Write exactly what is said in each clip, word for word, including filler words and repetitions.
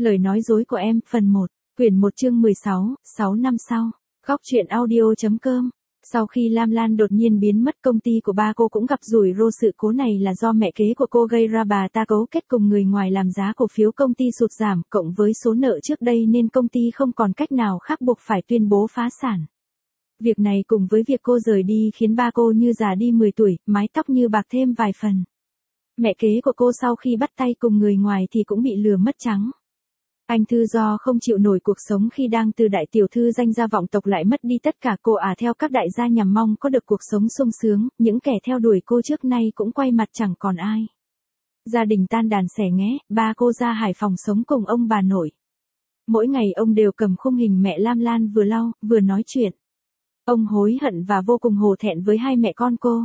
Lời nói dối của em, phần một, quyển một chương mười sáu, sáu năm sau. Góc truyện audio.com. Sau khi Lam Lan đột nhiên biến mất, công ty của ba cô cũng gặp rủi ro. Sự cố này là do mẹ kế của cô gây ra. Bà ta cấu kết cùng người ngoài làm giá cổ phiếu công ty sụt giảm, cộng với số nợ trước đây nên công ty không còn cách nào khác buộc phải tuyên bố phá sản. Việc này cùng với việc cô rời đi khiến ba cô như già đi mười tuổi, mái tóc như bạc thêm vài phần. Mẹ kế của cô sau khi bắt tay cùng người ngoài thì cũng bị lừa mất trắng. Anh Thư do không chịu nổi cuộc sống khi đang từ đại tiểu thư danh gia vọng tộc lại mất đi tất cả. Cô ả à theo các đại gia nhằm mong có được cuộc sống sung sướng, những kẻ theo đuổi cô trước nay cũng quay mặt chẳng còn ai. Gia đình tan đàn xẻ nghé, ba cô ra Hải Phòng sống cùng ông bà nội. Mỗi ngày ông đều cầm khung hình mẹ Lam Lan vừa lau, vừa nói chuyện. Ông hối hận và vô cùng hổ thẹn với hai mẹ con cô.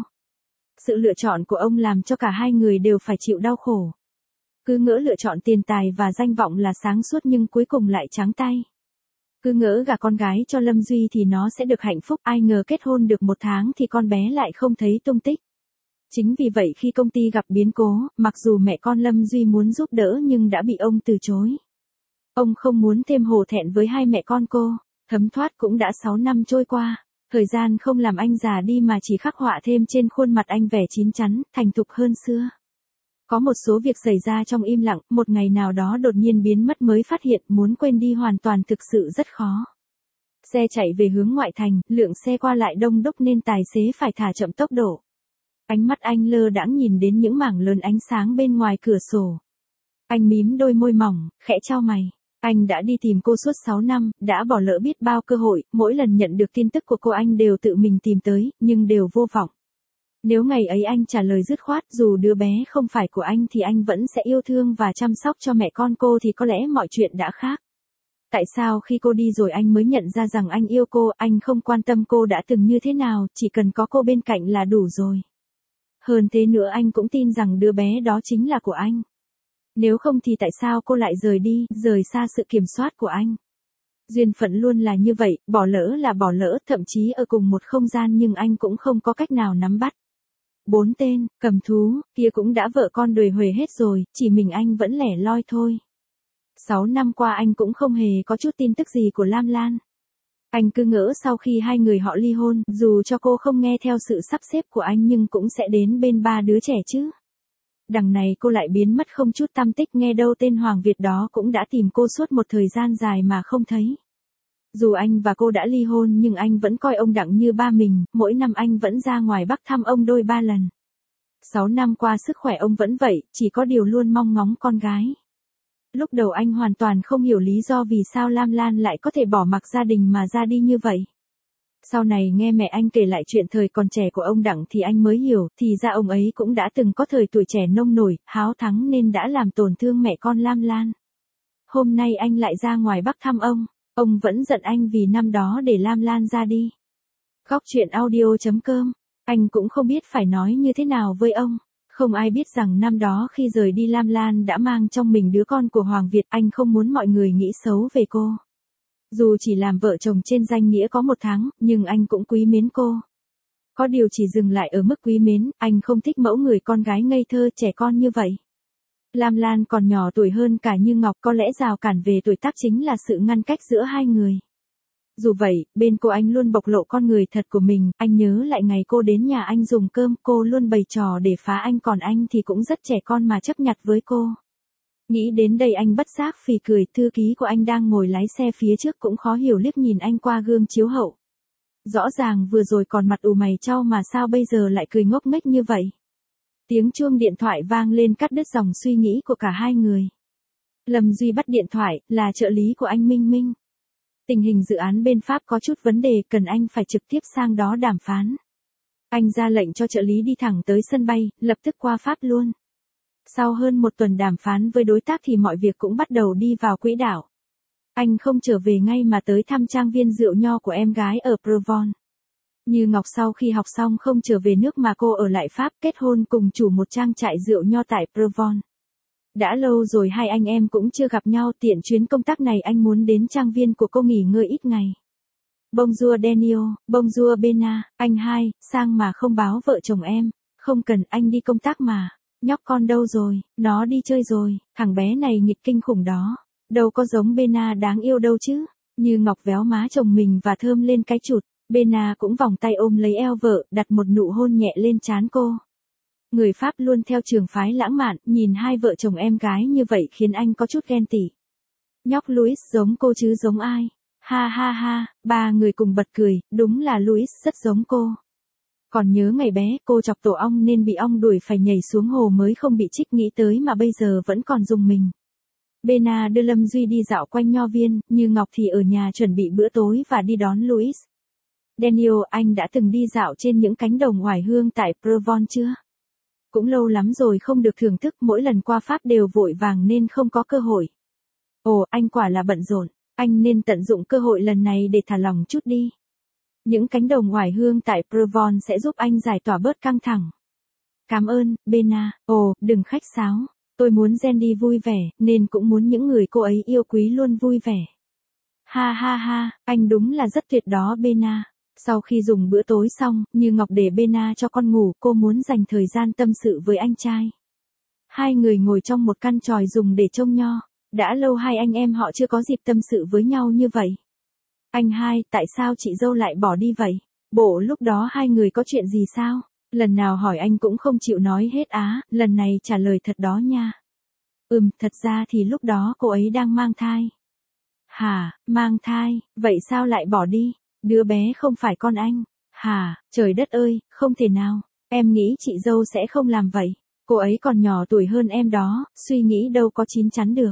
Sự lựa chọn của ông làm cho cả hai người đều phải chịu đau khổ. Cứ ngỡ lựa chọn tiền tài và danh vọng là sáng suốt nhưng cuối cùng lại trắng tay. Cứ ngỡ gả con gái cho Lâm Duy thì nó sẽ được hạnh phúc, ai ngờ kết hôn được một tháng thì con bé lại không thấy tung tích. Chính vì vậy khi công ty gặp biến cố, mặc dù mẹ con Lâm Duy muốn giúp đỡ nhưng đã bị ông từ chối. Ông không muốn thêm hổ thẹn với hai mẹ con cô. Thấm thoát cũng đã sáu năm trôi qua. Thời gian không làm anh già đi mà chỉ khắc họa thêm trên khuôn mặt anh vẻ chín chắn, thành thục hơn xưa. Có một số việc xảy ra trong im lặng, một ngày nào đó đột nhiên biến mất mới phát hiện, muốn quên đi hoàn toàn thực sự rất khó. Xe chạy về hướng ngoại thành, lượng xe qua lại đông đúc nên tài xế phải thả chậm tốc độ. Ánh mắt anh lơ đãng nhìn đến những mảng lớn ánh sáng bên ngoài cửa sổ. Anh mím đôi môi mỏng, khẽ chau mày. Anh đã đi tìm cô suốt sáu năm, đã bỏ lỡ biết bao cơ hội, mỗi lần nhận được tin tức của cô anh đều tự mình tìm tới, nhưng đều vô vọng. Nếu ngày ấy anh trả lời dứt khoát, dù đứa bé không phải của anh thì anh vẫn sẽ yêu thương và chăm sóc cho mẹ con cô thì có lẽ mọi chuyện đã khác. Tại sao khi cô đi rồi anh mới nhận ra rằng anh yêu cô, anh không quan tâm cô đã từng như thế nào, chỉ cần có cô bên cạnh là đủ rồi. Hơn thế nữa anh cũng tin rằng đứa bé đó chính là của anh. Nếu không thì tại sao cô lại rời đi, rời xa sự kiểm soát của anh? Duyên phận luôn là như vậy, bỏ lỡ là bỏ lỡ, thậm chí ở cùng một không gian nhưng anh cũng không có cách nào nắm bắt. Bốn tên, cầm thú, kia cũng đã vợ con đuổi huề hết rồi, chỉ mình anh vẫn lẻ loi thôi. Sáu năm qua anh cũng không hề có chút tin tức gì của Lam Lan. Anh cứ ngỡ sau khi hai người họ ly hôn, dù cho cô không nghe theo sự sắp xếp của anh nhưng cũng sẽ đến bên ba đứa trẻ chứ. Đằng này cô lại biến mất không chút tăm tích, nghe đâu tên Hoàng Việt đó cũng đã tìm cô suốt một thời gian dài mà không thấy. Dù anh và cô đã ly hôn nhưng anh vẫn coi ông Đặng như ba mình, mỗi năm anh vẫn ra ngoài Bắc thăm ông đôi ba lần. Sáu năm qua sức khỏe ông vẫn vậy, chỉ có điều luôn mong ngóng con gái. Lúc đầu anh hoàn toàn không hiểu lý do vì sao Lam Lan lại có thể bỏ mặc gia đình mà ra đi như vậy. Sau này nghe mẹ anh kể lại chuyện thời còn trẻ của ông Đặng thì anh mới hiểu, thì ra ông ấy cũng đã từng có thời tuổi trẻ nông nổi, háo thắng nên đã làm tổn thương mẹ con Lam Lan. Hôm nay anh lại ra ngoài Bắc thăm ông, ông vẫn giận anh vì năm đó để Lam Lan ra đi. Góc truyện audio.com, anh cũng không biết phải nói như thế nào với ông. Không ai biết rằng năm đó khi rời đi Lam Lan đã mang trong mình đứa con của Hoàng Việt, anh không muốn mọi người nghĩ xấu về cô. Dù chỉ làm vợ chồng trên danh nghĩa có một tháng, nhưng anh cũng quý mến cô. Có điều chỉ dừng lại ở mức quý mến, anh không thích mẫu người con gái ngây thơ trẻ con như vậy. Lam Lan còn nhỏ tuổi hơn cả Như Ngọc, có lẽ rào cản về tuổi tác chính là sự ngăn cách giữa hai người. Dù vậy, bên cô anh luôn bộc lộ con người thật của mình, anh nhớ lại ngày cô đến nhà anh dùng cơm, cô luôn bày trò để phá anh còn anh thì cũng rất trẻ con mà chấp nhặt với cô. Nghĩ đến đây anh bất giác phì cười, thư ký của anh đang ngồi lái xe phía trước cũng khó hiểu liếc nhìn anh qua gương chiếu hậu. Rõ ràng vừa rồi còn mặt ù mày chau mà sao bây giờ lại cười ngốc nghếch như vậy. Tiếng chuông điện thoại vang lên cắt đứt dòng suy nghĩ của cả hai người. Lâm Duy bắt điện thoại, là trợ lý của anh Minh Minh. Tình hình dự án bên Pháp có chút vấn đề, cần anh phải trực tiếp sang đó đàm phán. Anh ra lệnh cho trợ lý đi thẳng tới sân bay, lập tức qua Pháp luôn. Sau hơn một tuần đàm phán với đối tác thì mọi việc cũng bắt đầu đi vào quỹ đạo. Anh không trở về ngay mà tới thăm trang viên rượu nho của em gái ở Provence. Như Ngọc sau khi học xong không trở về nước mà cô ở lại Pháp, kết hôn cùng chủ một trang trại rượu nho tại Provence. Đã lâu rồi hai anh em cũng chưa gặp nhau, tiện chuyến công tác này anh muốn đến trang viên của cô nghỉ ngơi ít ngày. Bonjour Daniel, bonjour Bena, anh hai, sang mà không báo vợ chồng em, không cần anh đi công tác mà. Nhóc con đâu rồi, nó đi chơi rồi, thằng bé này nghịch kinh khủng đó. đâu có giống Bena đáng yêu đâu chứ. Như Ngọc véo má chồng mình và thơm lên cái chụt, Bena cũng vòng tay ôm lấy eo vợ, đặt một nụ hôn nhẹ lên trán cô. Người Pháp luôn theo trường phái lãng mạn, nhìn hai vợ chồng em gái như vậy khiến anh có chút ghen tị. Nhóc Louis giống cô chứ giống ai? Ha ha ha, ba người cùng bật cười, đúng là Louis rất giống cô. Còn nhớ ngày bé cô chọc tổ ong nên bị ong đuổi phải nhảy xuống hồ mới không bị chích, nghĩ tới mà bây giờ vẫn còn rùng mình. Bena đưa Lâm Duy đi dạo quanh nho viên, Như Ngọc thì ở nhà chuẩn bị bữa tối và đi đón Louis. Daniel, anh đã từng đi dạo trên những cánh đồng oải hương tại Provence chưa? Cũng lâu lắm rồi không được thưởng thức, mỗi lần qua Pháp đều vội vàng nên không có cơ hội. Ồ, anh quả là bận rộn, anh nên tận dụng cơ hội lần này để thả lỏng chút đi. Những cánh đồng oải hương tại Provence sẽ giúp anh giải tỏa bớt căng thẳng. Cảm ơn, Bena. Ồ, đừng khách sáo. Tôi muốn Jenny vui vẻ, nên cũng muốn những người cô ấy yêu quý luôn vui vẻ. Ha ha ha, anh đúng là rất tuyệt đó Bena. Sau khi dùng bữa tối xong, Như Ngọc để Bena cho con ngủ, cô muốn dành thời gian tâm sự với anh trai. Hai người ngồi trong một căn chòi dùng để trông nho. Đã lâu hai anh em họ chưa có dịp tâm sự với nhau như vậy. Anh hai, tại sao chị dâu lại bỏ đi vậy? Bộ lúc đó hai người có chuyện gì sao? Lần nào hỏi anh cũng không chịu nói hết á, lần này trả lời thật đó nha. Ừm, thật ra thì lúc đó cô ấy đang mang thai. Hả, mang thai, vậy sao lại bỏ đi? Đứa bé không phải con anh. Hả, trời đất ơi, không thể nào. Em nghĩ chị dâu sẽ không làm vậy. Cô ấy còn nhỏ tuổi hơn em đó, suy nghĩ đâu có chín chắn được.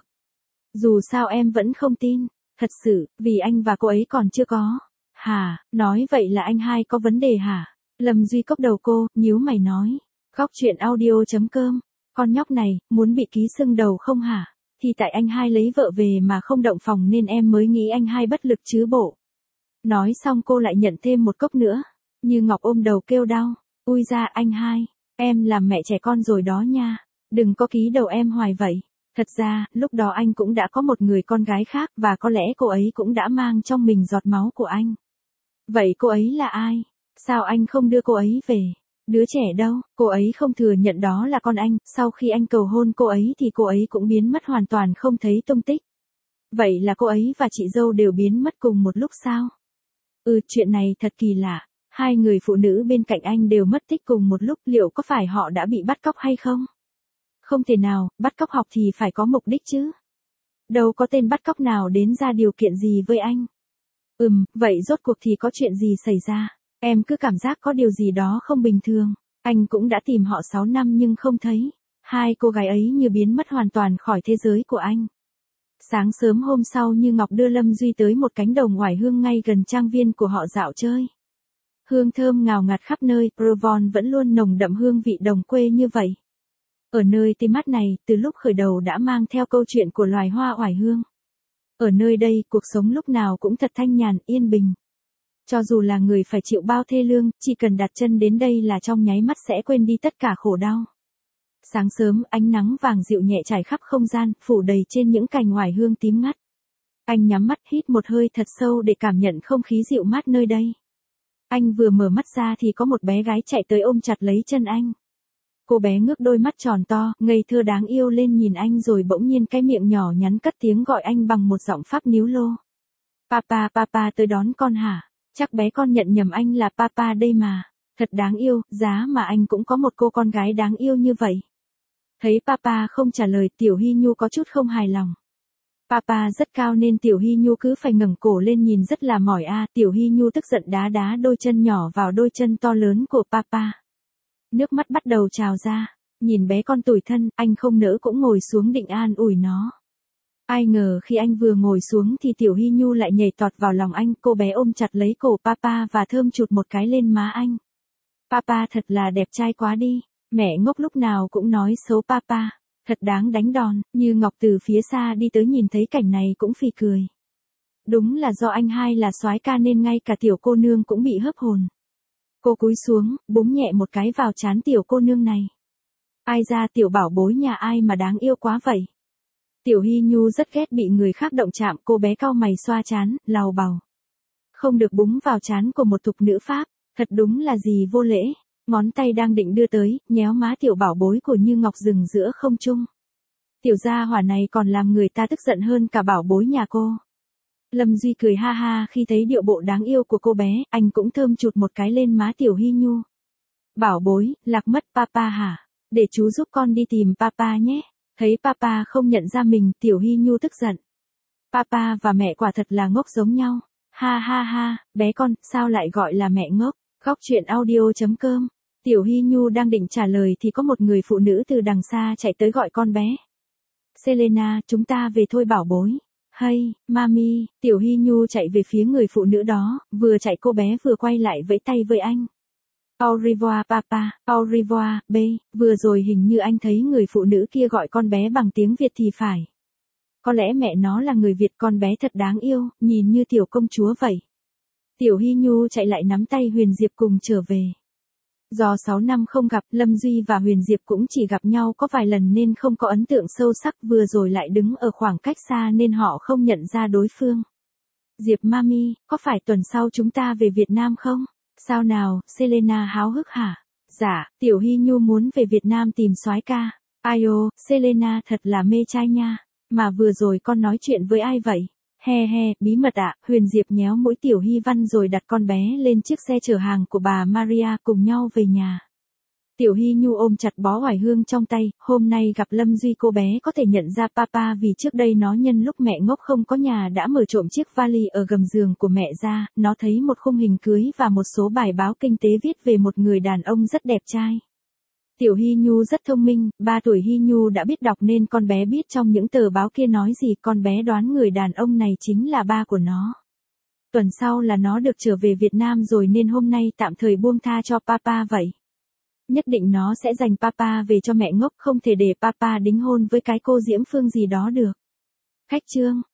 Dù sao em vẫn không tin. Thật sự, vì anh và cô ấy còn chưa có. Hả, nói vậy là anh hai có vấn đề hả? Lâm Duy cốc đầu cô, nhíu mày nói. Góc chuyện audio chấm com. Con nhóc này, muốn bị ký sưng đầu không hả? Thì tại anh hai lấy vợ về mà không động phòng nên em mới nghĩ anh hai bất lực chứ bộ. Nói xong cô lại nhận thêm một cốc nữa. Như Ngọc ôm đầu kêu đau. Ui ra anh hai, em làm mẹ trẻ con rồi đó nha. Đừng có ký đầu em hoài vậy. Thật ra, lúc đó anh cũng đã có một người con gái khác và có lẽ cô ấy cũng đã mang trong mình giọt máu của anh. Vậy cô ấy là ai? Sao anh không đưa cô ấy về? Đứa trẻ đâu? Cô ấy không thừa nhận đó là con anh, sau khi anh cầu hôn cô ấy thì cô ấy cũng biến mất hoàn toàn không thấy tung tích. Vậy là cô ấy và chị dâu đều biến mất cùng một lúc sao? Ừ, chuyện này thật kỳ lạ. Hai người phụ nữ bên cạnh anh đều mất tích cùng một lúc, liệu có phải họ đã bị bắt cóc hay không? Không thể nào, bắt cóc học thì phải có mục đích chứ. Đâu có tên bắt cóc nào đến ra điều kiện gì với anh. Ừm, vậy rốt cuộc thì có chuyện gì xảy ra? Em cứ cảm giác có điều gì đó không bình thường. Anh cũng đã tìm họ sáu năm nhưng không thấy. Hai cô gái ấy như biến mất hoàn toàn khỏi thế giới của anh. Sáng sớm hôm sau Như Ngọc đưa Lâm Duy tới một cánh đồng oải hương ngay gần trang viên của họ dạo chơi. Hương thơm ngào ngạt khắp nơi, Provence vẫn luôn nồng đậm hương vị đồng quê như vậy. Ở nơi tươi mát này, từ lúc khởi đầu đã mang theo câu chuyện của loài hoa oải hương. Ở nơi đây, cuộc sống lúc nào cũng thật thanh nhàn, yên bình. Cho dù là người phải chịu bao thê lương, chỉ cần đặt chân đến đây là trong nháy mắt sẽ quên đi tất cả khổ đau. Sáng sớm, ánh nắng vàng dịu nhẹ trải khắp không gian, phủ đầy trên những cành oải hương tím ngắt. Anh nhắm mắt hít một hơi thật sâu để cảm nhận không khí dịu mát nơi đây. Anh vừa mở mắt ra thì có một bé gái chạy tới ôm chặt lấy chân anh. Cô bé ngước đôi mắt tròn to, ngây thơ đáng yêu lên nhìn anh rồi bỗng nhiên cái miệng nhỏ nhắn cất tiếng gọi anh bằng một giọng Pháp níu lô. Papa, papa tới đón con hả? Chắc bé con nhận nhầm anh là papa đây mà. Thật đáng yêu, giá mà anh cũng có một cô con gái đáng yêu như vậy. Thấy papa không trả lời, Tiểu Hy Nhu có chút không hài lòng. Papa rất cao nên Tiểu Hy Nhu cứ phải ngẩng cổ lên nhìn rất là mỏi a. À, Tiểu Hy Nhu tức giận đá đá đôi chân nhỏ vào đôi chân to lớn của papa. Nước mắt bắt đầu trào ra, nhìn bé con tủi thân, anh không nỡ cũng ngồi xuống định an ủi nó. Ai ngờ khi anh vừa ngồi xuống thì Tiểu Hy Nhu lại nhảy tọt vào lòng anh, cô bé ôm chặt lấy cổ papa và thơm chụt một cái lên má anh. Papa thật là đẹp trai quá đi, mẹ ngốc lúc nào cũng nói xấu papa, thật đáng đánh đòn. Như Ngọc từ phía xa đi tới nhìn thấy cảnh này cũng phì cười. Đúng là do anh hai là soái ca nên ngay cả tiểu cô nương cũng bị hớp hồn. Cô cúi xuống, búng nhẹ một cái vào trán tiểu cô nương này. Ai ra tiểu bảo bối nhà ai mà đáng yêu quá vậy. Tiểu Hy Nhu rất ghét bị người khác động chạm, cô bé cau mày xoa trán, lào bào. Không được búng vào trán của một thục nữ Pháp, thật đúng là gì vô lễ. Ngón tay đang định đưa tới, nhéo má tiểu bảo bối của Như Ngọc dừng giữa không trung. Tiểu gia hỏa này còn làm người ta tức giận hơn cả bảo bối nhà cô. Lâm Duy cười ha ha khi thấy điệu bộ đáng yêu của cô bé, anh cũng thơm chụt một cái lên má Tiểu Hy Nhu. Bảo bối, lạc mất papa hả? Để chú giúp con đi tìm papa nhé. Thấy papa không nhận ra mình, Tiểu Hy Nhu tức giận. Papa và mẹ quả thật là ngốc giống nhau. Ha ha ha, bé con, sao lại gọi là mẹ ngốc? Khóc chuyện audio chấm com. Tiểu Hy Nhu đang định trả lời thì có một người phụ nữ từ đằng xa chạy tới gọi con bé. Selena, chúng ta về thôi bảo bối. Hay, mami, Tiểu Hy Nhu chạy về phía người phụ nữ đó, vừa chạy cô bé vừa quay lại vẫy tay với anh. Au revoir papa, au revoir, b, vừa rồi hình như anh thấy người phụ nữ kia gọi con bé bằng tiếng Việt thì phải. Có lẽ mẹ nó là người Việt, con bé thật đáng yêu, nhìn như tiểu công chúa vậy. Tiểu Hy Nhu chạy lại nắm tay Huyền Diệp cùng trở về. Do sáu năm không gặp, Lâm Duy và Huyền Diệp cũng chỉ gặp nhau có vài lần nên không có ấn tượng sâu sắc, vừa rồi lại đứng ở khoảng cách xa nên họ không nhận ra đối phương. Diệp mami, có phải tuần sau chúng ta về Việt Nam không? Sao nào, Selena háo hức hả? Dạ, Tiểu Hy Nhu muốn về Việt Nam tìm soái ca. Ai ô, Selena thật là mê trai nha. Mà vừa rồi con nói chuyện với ai vậy? He he, bí mật ạ. Huyền Diệp nhéo mũi Tiểu Hy Văn rồi đặt con bé lên chiếc xe chở hàng của bà Maria cùng nhau về nhà. Tiểu Hy Nhu ôm chặt bó oải hương trong tay, hôm nay gặp Lâm Duy cô bé có thể nhận ra papa vì trước đây nó nhân lúc mẹ ngốc không có nhà đã mở trộm chiếc vali ở gầm giường của mẹ ra, nó thấy một khung hình cưới và một số bài báo kinh tế viết về một người đàn ông rất đẹp trai. Tiểu Hy Nhu rất thông minh, ba tuổi Hy Nhu đã biết đọc nên con bé biết trong những tờ báo kia nói gì, con bé đoán người đàn ông này chính là ba của nó. Tuần sau là nó được trở về Việt Nam rồi nên hôm nay tạm thời buông tha cho papa vậy. Nhất định nó sẽ dành papa về cho mẹ ngốc, không thể để papa đính hôn với cái cô Diễm Phương gì đó được. Khách trương.